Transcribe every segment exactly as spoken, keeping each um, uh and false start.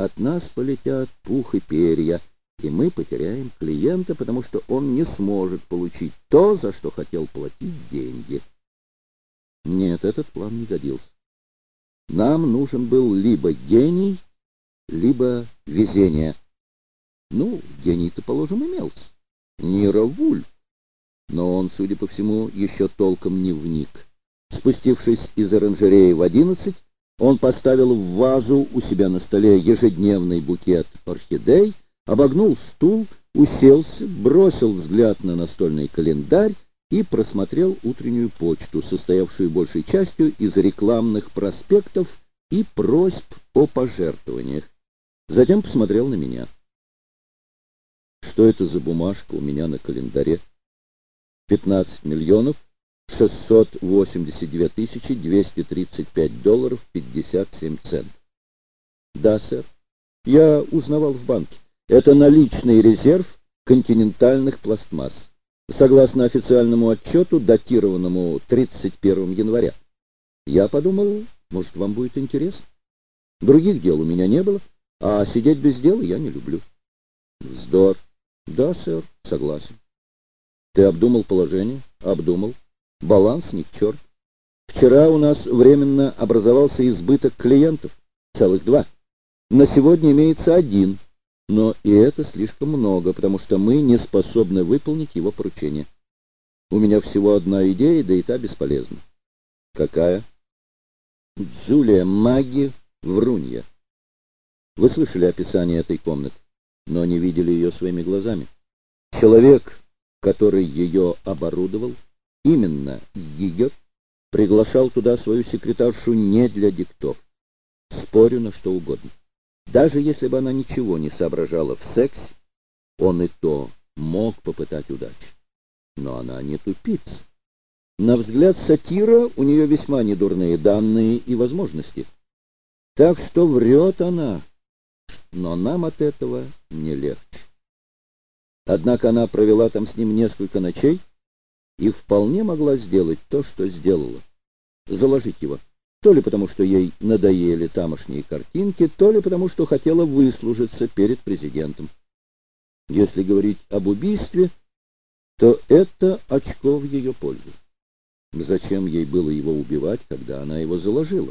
от нас полетят пух и перья, и мы потеряем клиента, потому что он не сможет получить то, за что хотел платить деньги. Нет, этот план не годился. Нам нужен был либо гений, либо везение. Ну, гений-то, положим, имелся. Ниро Вульф. Но он, судя по всему, еще толком не вник. Спустившись из оранжереи в одиннадцать, он поставил в вазу у себя на столе ежедневный букет орхидей, обогнул стул, уселся, бросил взгляд на настольный календарь и просмотрел утреннюю почту, состоявшую большей частью из рекламных проспектов и просьб о пожертвованиях. Затем посмотрел на меня. Что это за бумажка у меня на календаре? пятнадцать миллионов шестьсот восемьдесят две тысячи двести тридцать пять долларов пятьдесят семь центов. Да, сэр. Я узнавал в банке. Это наличный резерв континентальных пластмасс, согласно официальному отчету, датированному тридцать первого января. Я подумал, может, вам будет интересно. Других дел у меня не было, а сидеть без дела я не люблю. Вздор. Да, сэр, согласен. Ты обдумал положение? Обдумал. Баланс ни к черту. Вчера у нас временно образовался избыток клиентов. Целых два. На сегодня имеется один. Но и это слишком много, потому что мы не способны выполнить его поручение. У меня всего одна идея, да и та бесполезна. Какая? Джулия Магги Врунья. Вы слышали описание этой комнаты, но не видели ее своими глазами. Человек, который ее оборудовал, именно ее, приглашал туда свою секретаршу не для диктов. Спорю на что угодно. Даже если бы она ничего не соображала в сексе, он и то мог попытать удачи. Но она не тупица. На взгляд сатира у нее весьма недурные данные и возможности. Так что врет она, но нам от этого не легче. Однако она провела там с ним несколько ночей и вполне могла сделать то, что сделала. Заложить его. То ли потому, что ей надоели тамошние картинки, то ли потому, что хотела выслужиться перед президентом. Если говорить об убийстве, то это очко в ее пользу. Зачем ей было его убивать, когда она его заложила?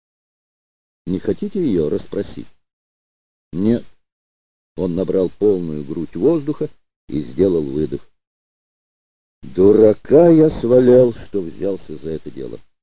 Не хотите ее расспросить? Нет. Он набрал полную грудь воздуха и сделал выдох. Дурака я свалял, что взялся за это дело.